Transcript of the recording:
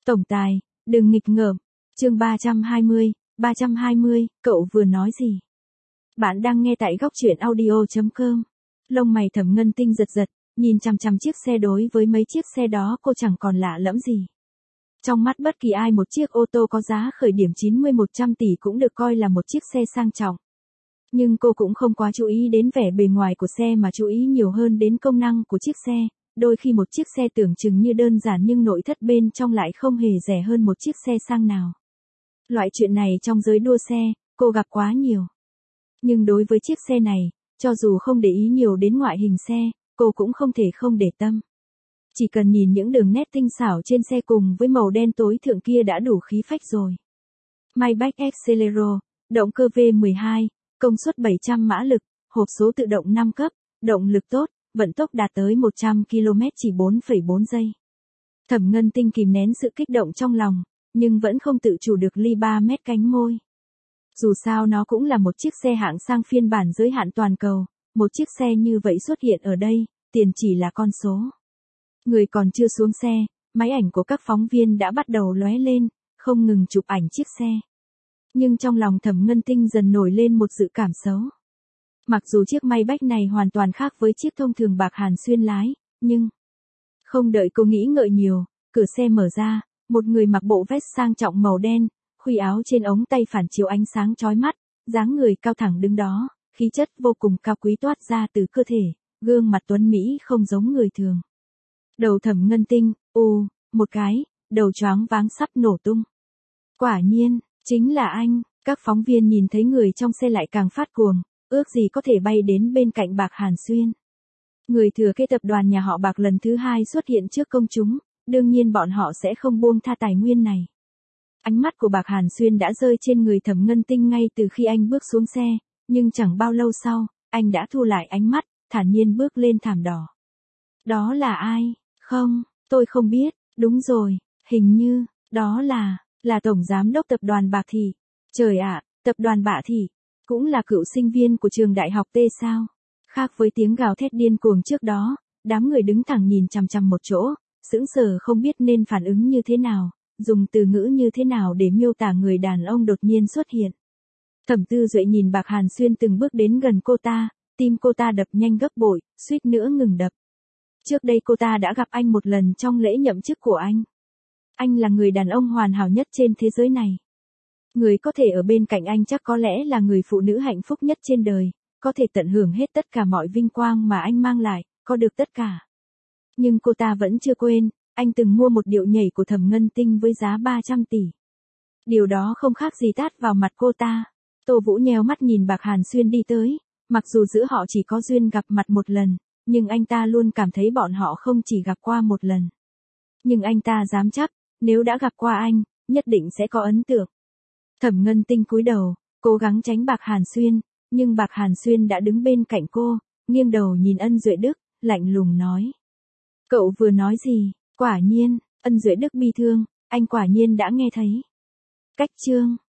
Tổng tài, đừng nghịch ngợm. Chương 320, cậu vừa nói gì? Bạn đang nghe tại góc truyện audio.com. Lông mày Thẩm Ngân Tinh giật giật, nhìn chằm chằm chiếc xe. Đối với mấy chiếc xe đó cô chẳng còn lạ lẫm gì. Trong mắt bất kỳ ai, một chiếc ô tô có giá khởi điểm 90-100 tỷ cũng được coi là một chiếc xe sang trọng. Nhưng cô cũng không quá chú ý đến vẻ bề ngoài của xe mà chú ý nhiều hơn đến công năng của chiếc xe. Đôi khi một chiếc xe tưởng chừng như đơn giản nhưng nội thất bên trong lại không hề rẻ hơn một chiếc xe sang nào. Loại chuyện này trong giới đua xe, cô gặp quá nhiều. Nhưng đối với chiếc xe này, cho dù không để ý nhiều đến ngoại hình xe, cô cũng không thể không để tâm. Chỉ cần nhìn những đường nét tinh xảo trên xe cùng với màu đen tối thượng kia đã đủ khí phách rồi. Maybach Exelero, động cơ V12, công suất 700 mã lực, hộp số tự động 5 cấp, động lực tốt, vận tốc đạt tới 100 km chỉ 4,4 giây. Thẩm Ngân Tinh kìm nén sự kích động trong lòng, nhưng vẫn không tự chủ được ly 3 mét cánh môi. Dù sao nó cũng là một chiếc xe hạng sang phiên bản giới hạn toàn cầu, một chiếc xe như vậy xuất hiện ở đây, tiền chỉ là con số. Người còn chưa xuống xe, máy ảnh của các phóng viên đã bắt đầu lóe lên, không ngừng chụp ảnh chiếc xe. Nhưng trong lòng Thẩm Ngân Tinh dần nổi lên một dự cảm xấu. Mặc dù chiếc Maybach này hoàn toàn khác với chiếc thông thường Bạc Hàn Xuyên lái, nhưng... Không đợi cô nghĩ ngợi nhiều, cửa xe mở ra, một người mặc bộ vest sang trọng màu đen, khuy áo trên ống tay phản chiếu ánh sáng chói mắt, dáng người cao thẳng đứng đó, khí chất vô cùng cao quý toát ra từ cơ thể, gương mặt tuấn mỹ không giống người thường. Đầu Thẩm Ngân Tinh, một cái, đầu choáng váng sắp nổ tung. Quả nhiên, chính là anh. Các phóng viên nhìn thấy người trong xe lại càng phát cuồng, ước gì có thể bay đến bên cạnh Bạc Hàn Xuyên. Người thừa kế tập đoàn nhà họ Bạc lần thứ 2 xuất hiện trước công chúng, đương nhiên bọn họ sẽ không buông tha tài nguyên này. Ánh mắt của Bạc Hàn Xuyên đã rơi trên người Thẩm Ngân Tinh ngay từ khi anh bước xuống xe, nhưng chẳng bao lâu sau, anh đã thu lại ánh mắt, thản nhiên bước lên thảm đỏ. Đó là ai? Không, tôi không biết, đúng rồi, hình như, đó là Tổng Giám đốc Tập đoàn Bạc Thị. Trời ạ, Tập đoàn Bạc Thị, cũng là cựu sinh viên của trường đại học T sao? Khác với tiếng gào thét điên cuồng trước đó, đám người đứng thẳng nhìn chằm chằm một chỗ, sững sờ không biết nên phản ứng như thế nào, dùng từ ngữ như thế nào để miêu tả người đàn ông đột nhiên xuất hiện. Thẩm Tư Duệ nhìn Bạc Hàn Xuyên từng bước đến gần cô ta, tim cô ta đập nhanh gấp bội, suýt nữa ngừng đập. Trước đây cô ta đã gặp anh một lần trong lễ nhậm chức của anh. Anh là người đàn ông hoàn hảo nhất trên thế giới này. Người có thể ở bên cạnh anh chắc có lẽ là người phụ nữ hạnh phúc nhất trên đời, có thể tận hưởng hết tất cả mọi vinh quang mà anh mang lại, có được tất cả. Nhưng cô ta vẫn chưa quên, anh từng mua một điệu nhảy của Thẩm Ngân Tinh với giá 300 tỷ. Điều đó không khác gì tát vào mặt cô ta. Tô Vũ nheo mắt nhìn Bạc Hàn Xuyên đi tới, mặc dù giữa họ chỉ có duyên gặp mặt một lần, nhưng anh ta luôn cảm thấy bọn họ không chỉ gặp qua một lần. Nhưng anh ta dám chắc, nếu đã gặp qua anh, nhất định sẽ có ấn tượng. Thẩm Ngân Tinh cúi đầu, cố gắng tránh Bạc Hàn Xuyên, nhưng Bạc Hàn Xuyên đã đứng bên cạnh cô, nghiêng đầu nhìn Ân Duệ Đức, lạnh lùng nói. Cậu vừa nói gì? Quả nhiên, Ân Duệ Đức bi thương, anh quả nhiên đã nghe thấy. Cách chương